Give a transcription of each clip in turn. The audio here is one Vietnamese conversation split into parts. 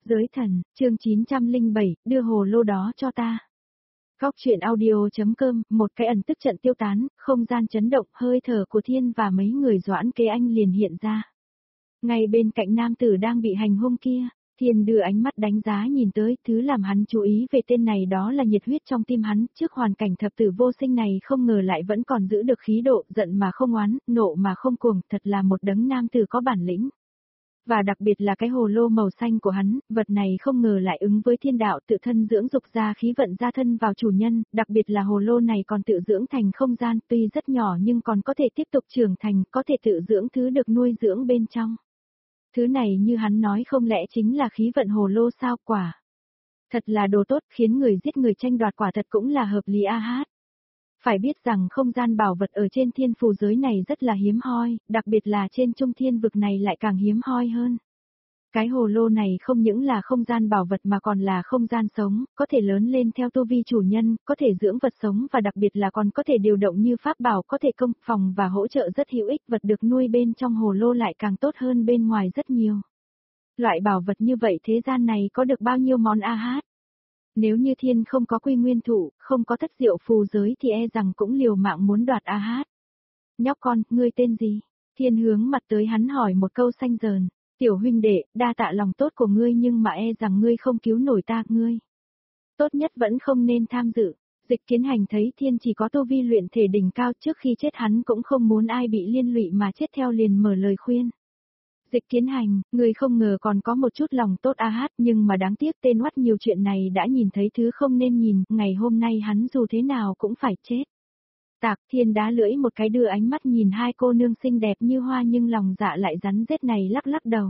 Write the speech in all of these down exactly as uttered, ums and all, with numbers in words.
Giới thần, chương chín trăm lẻ bảy, đưa hồ lô đó cho ta. Góc truyện audio.com, một cái ẩn tức trận tiêu tán, không gian chấn động, hơi thở của Thiên và mấy người Doãn Kế Anh liền hiện ra. Ngay bên cạnh nam tử đang bị hành hung kia, Thiên đưa ánh mắt đánh giá nhìn tới, thứ làm hắn chú ý về tên này đó là nhiệt huyết trong tim hắn, trước hoàn cảnh thập tử vô sinh này không ngờ lại vẫn còn giữ được khí độ, giận mà không oán, nộ mà không cuồng, thật là một đấng nam tử có bản lĩnh. Và đặc biệt là cái hồ lô màu xanh của hắn, vật này không ngờ lại ứng với thiên đạo tự thân dưỡng dục ra khí vận ra thân vào chủ nhân, đặc biệt là hồ lô này còn tự dưỡng thành không gian, tuy rất nhỏ nhưng còn có thể tiếp tục trưởng thành, có thể tự dưỡng thứ được nuôi dưỡng bên trong. Thứ này như hắn nói không lẽ chính là khí vận hồ lô sao quả. Thật là đồ tốt, khiến người giết người tranh đoạt quả thật cũng là hợp lý a hát. Phải biết rằng không gian bảo vật ở trên thiên phù giới này rất là hiếm hoi, đặc biệt là trên trung thiên vực này lại càng hiếm hoi hơn. Cái hồ lô này không những là không gian bảo vật mà còn là không gian sống, có thể lớn lên theo tu vi chủ nhân, có thể dưỡng vật sống và đặc biệt là còn có thể điều động như pháp bảo, có thể công, phòng và hỗ trợ rất hữu ích, vật được nuôi bên trong hồ lô lại càng tốt hơn bên ngoài rất nhiều. Loại bảo vật như vậy thế gian này có được bao nhiêu món a hát? Nếu như Thiên không có quy nguyên thụ, không có thất diệu phù giới thì e rằng cũng liều mạng muốn đoạt a hát. Nhóc con, ngươi tên gì? Thiên hướng mặt tới hắn hỏi một câu xanh dờn. Tiểu huynh đệ, đa tạ lòng tốt của ngươi nhưng mà e rằng ngươi không cứu nổi ta, ngươi. Tốt nhất vẫn không nên tham dự. Dịch Kiến Hành thấy Thiên chỉ có tu vi luyện thể đỉnh cao, trước khi chết hắn cũng không muốn ai bị liên lụy mà chết theo, liền mở lời khuyên. Dịch Kiến Hành, người không ngờ còn có một chút lòng tốt a hát, nhưng mà đáng tiếc tên oắt nhiều chuyện này đã nhìn thấy thứ không nên nhìn, ngày hôm nay hắn dù thế nào cũng phải chết. Tạc Thiên đá lưỡi một cái, đưa ánh mắt nhìn hai cô nương xinh đẹp như hoa nhưng lòng dạ lại rắn rết này, lắc lắc đầu.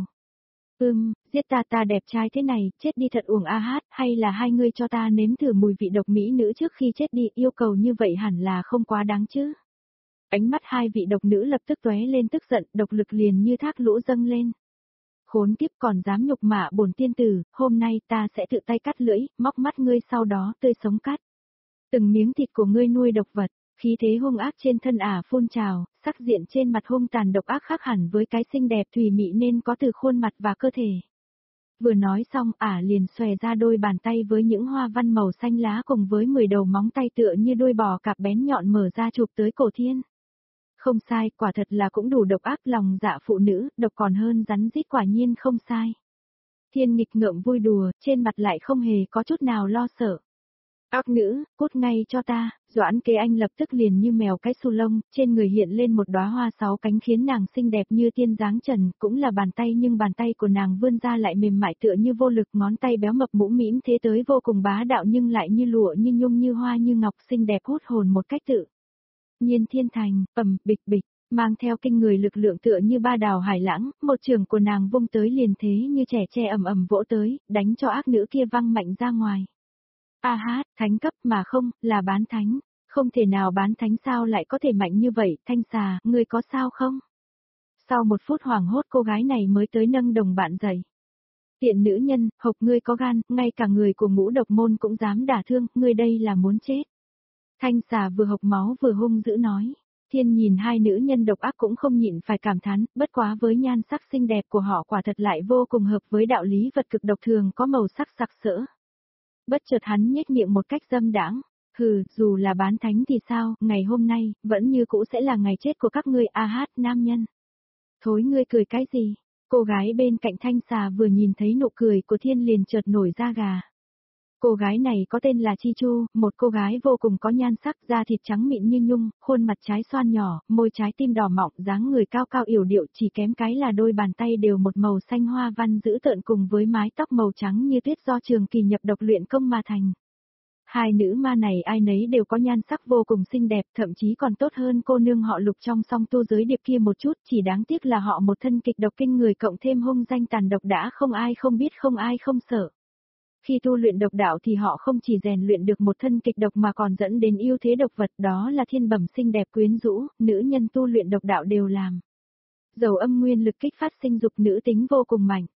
Ừm, giết ta ta đẹp trai thế này, chết đi thật uổng a hát, hay là hai ngươi cho ta nếm thử mùi vị độc mỹ nữ trước khi chết đi, yêu cầu như vậy hẳn là không quá đáng chứ. Ánh mắt hai vị độc nữ lập tức tóe lên tức giận, độc lực liền như thác lũ dâng lên. Khốn kiếp, còn dám nhục mạ bổn tiên tử, hôm nay ta sẽ tự tay cắt lưỡi, móc mắt ngươi, sau đó tươi sống cắt. Từng miếng thịt của ngươi nuôi độc vật, khí thế hung ác trên thân ả phun trào, sắc diện trên mặt hung tàn độc ác khác hẳn với cái xinh đẹp thùy mị nên có từ khuôn mặt và cơ thể. Vừa nói xong, ả liền xòe ra đôi bàn tay với những hoa văn màu xanh lá cùng với mười đầu móng tay tựa như đuôi bò cạp bén nhọn mở ra chụp tới cổ Thiên. Không sai, quả thật là cũng đủ độc ác, lòng dạ phụ nữ, độc còn hơn rắn rít, quả nhiên không sai. Thiên nghịch ngợm vui đùa, trên mặt lại không hề có chút nào lo sợ. Ác nữ, cút ngay cho ta, Doãn Kế Anh lập tức liền như mèo cái su lông, trên người hiện lên một đóa hoa sáu cánh khiến nàng xinh đẹp như tiên dáng trần, cũng là bàn tay nhưng bàn tay của nàng vươn ra lại mềm mại tựa như vô lực, ngón tay béo mập mũm mĩm thế tới vô cùng bá đạo nhưng lại như lụa như nhung như hoa như ngọc, xinh đẹp hút hồn một cách tự nhiên thiên thành, ầm, bịch bịch, mang theo kinh người lực lượng tựa như ba đào hải lãng, một trường của nàng vung tới liền thế như trẻ tre ầm ầm vỗ tới, đánh cho ác nữ kia văng mạnh ra ngoài. A hát, thánh cấp mà không, là bán thánh, không thể nào bán thánh sao lại có thể mạnh như vậy, Thanh Xà, ngươi có sao không? Sau một phút hoảng hốt cô gái này mới tới nâng đồng bạn dậy. Tiện nữ nhân, hộc ngươi có gan, ngay cả người của ngũ độc môn cũng dám đả thương, ngươi đây là muốn chết. Thanh Xà vừa hộc máu vừa hung dữ nói. Thiên nhìn hai nữ nhân độc ác cũng không nhịn phải cảm thán, bất quá với nhan sắc xinh đẹp của họ quả thật lại vô cùng hợp với đạo lý vật cực độc thường có màu sắc sặc sỡ. Bất chợt hắn nhếch miệng một cách dâm đãng, hừ, dù là bán thánh thì sao, ngày hôm nay, vẫn như cũ sẽ là ngày chết của các ngươi a hát nam nhân. Thối ngươi cười cái gì? Cô gái bên cạnh Thanh Xà vừa nhìn thấy nụ cười của Thiên liền chợt nổi da gà. Cô gái này có tên là Chi Chu, một cô gái vô cùng có nhan sắc, da thịt trắng mịn như nhung, khuôn mặt trái xoan nhỏ, môi trái tim đỏ mọng, dáng người cao cao yểu điệu, chỉ kém cái là đôi bàn tay đều một màu xanh hoa văn dữ tợn cùng với mái tóc màu trắng như tuyết do Trường Kỳ nhập độc luyện công mà thành. Hai nữ ma này ai nấy đều có nhan sắc vô cùng xinh đẹp, thậm chí còn tốt hơn cô nương họ Lục trong song tu giới điệp kia một chút, chỉ đáng tiếc là họ một thân kịch độc kinh người cộng thêm hung danh tàn độc đã không ai không biết không ai không sợ. Khi tu luyện độc đạo thì họ không chỉ rèn luyện được một thân kịch độc mà còn dẫn đến yêu thế độc vật, đó là thiên bẩm xinh đẹp quyến rũ, nữ nhân tu luyện độc đạo đều làm. Dầu âm nguyên lực kích phát sinh dục nữ tính vô cùng mạnh.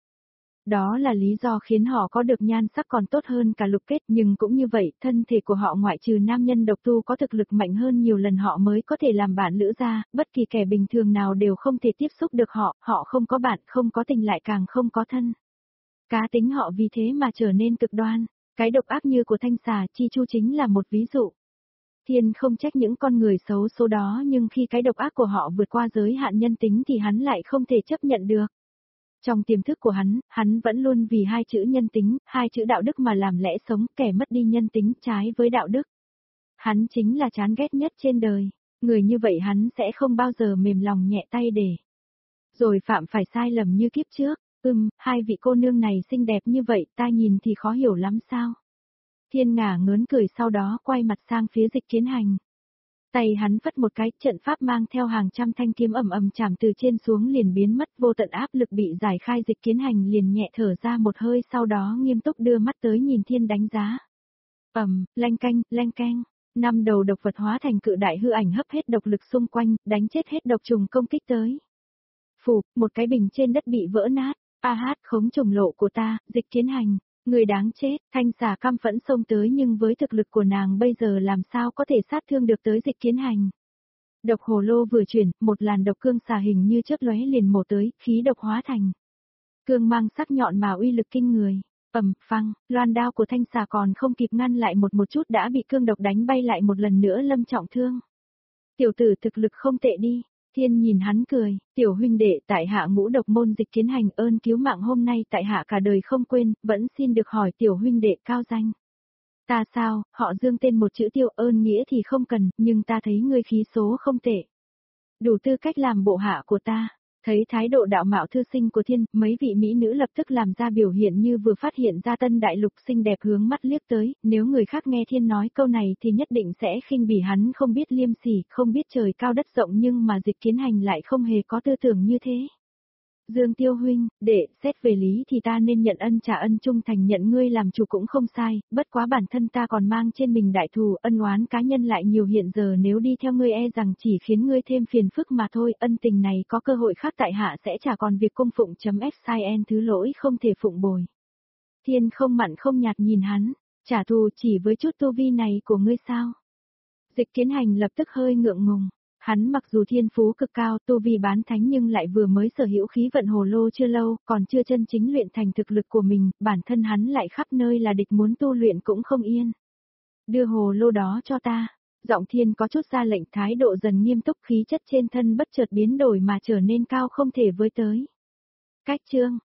Đó là lý do khiến họ có được nhan sắc còn tốt hơn cả Lục Kết, nhưng cũng như vậy, thân thể của họ ngoại trừ nam nhân độc tu có thực lực mạnh hơn nhiều lần họ mới có thể làm bạn lữ ra, bất kỳ kẻ bình thường nào đều không thể tiếp xúc được họ, họ không có bạn, không có tình lại càng không có thân. Cá tính họ vì thế mà trở nên cực đoan, cái độc ác như của thanh xà chi chu chính là một ví dụ. Thiên không trách những con người xấu số đó nhưng khi cái độc ác của họ vượt qua giới hạn nhân tính thì hắn lại không thể chấp nhận được. Trong tiềm thức của hắn, hắn vẫn luôn vì hai chữ nhân tính, hai chữ đạo đức mà làm lẽ sống, kẻ mất đi nhân tính trái với đạo đức. Hắn chính là chán ghét nhất trên đời, người như vậy hắn sẽ không bao giờ mềm lòng nhẹ tay để. Rồi phạm phải sai lầm như kiếp trước, ừm, hai vị cô nương này xinh đẹp như vậy ta nhìn thì khó hiểu lắm sao. Thiên ngả ngớn cười sau đó quay mặt sang phía Dịch Kiến Hành. Tay hắn phất một cái, trận pháp mang theo hàng trăm thanh kiếm ầm ầm chạm từ trên xuống liền biến mất, vô tận áp lực bị giải khai. Dịch Kiến Hành liền nhẹ thở ra một hơi sau đó nghiêm túc đưa mắt tới nhìn Thiên đánh giá. Ầm, lanh canh, lanh canh, năm đầu độc vật hóa thành cự đại hư ảnh hấp hết độc lực xung quanh, đánh chết hết độc trùng công kích tới. Phù, một cái bình trên đất bị vỡ nát, a hát khống trùng lộ của ta, Dịch Kiến Hành. Người đáng chết, thanh xà căm phẫn xông tới nhưng với thực lực của nàng bây giờ làm sao có thể sát thương được tới Dịch Kiến Hành. Độc hồ lô vừa chuyển, một làn độc cương xà hình như chớp lóe liền mổ tới, khí độc hóa thành. Cương mang sắc nhọn mà uy lực kinh người. Ầm, phăng, loan đao của thanh xà còn không kịp ngăn lại một một chút đã bị cương độc đánh bay lại một lần nữa lâm trọng thương. Tiểu tử thực lực không tệ đi. Thiên nhìn hắn cười, tiểu huynh đệ tại hạ ngũ độc môn Dịch Kiến Hành ơn cứu mạng hôm nay tại hạ cả đời không quên, vẫn xin được hỏi tiểu huynh đệ cao danh. Ta sao, họ Dương tên một chữ tiêu ơn nghĩa thì không cần, nhưng ta thấy ngươi khí số không tệ. Đủ tư cách làm bộ hạ của ta. Thấy thái độ đạo mạo thư sinh của Thiên, mấy vị mỹ nữ lập tức làm ra biểu hiện như vừa phát hiện ra tân đại lục xinh đẹp hướng mắt liếc tới, nếu người khác nghe Thiên nói câu này thì nhất định sẽ khinh bỉ hắn không biết liêm sỉ, không biết trời cao đất rộng nhưng mà Dịch Kiến Hành lại không hề có tư tưởng như thế. Dương Tiêu huynh, để xét về lý thì ta nên nhận ân trả ân trung thành nhận ngươi làm chủ cũng không sai, bất quá bản thân ta còn mang trên mình đại thù ân oán cá nhân lại nhiều hiện giờ nếu đi theo ngươi e rằng chỉ khiến ngươi thêm phiền phức mà thôi, ân tình này có cơ hội khác tại hạ sẽ trả còn việc cung phụng chấm xin thứ lỗi không thể phụng bồi. Thiên không mặn không nhạt nhìn hắn, trả thù chỉ với chút tu vi này của ngươi sao? Dịch Kiến Hành lập tức hơi ngượng ngùng. Hắn mặc dù thiên phú cực cao, tu vi bán thánh nhưng lại vừa mới sở hữu khí vận hồ lô chưa lâu, còn chưa chân chính luyện thành thực lực của mình, bản thân hắn lại khắp nơi là địch muốn tu luyện cũng không yên. Đưa hồ lô đó cho ta. Giọng Thiên có chút ra lệnh, thái độ dần nghiêm túc, khí chất trên thân bất chợt biến đổi mà trở nên cao không thể với tới. Cách chương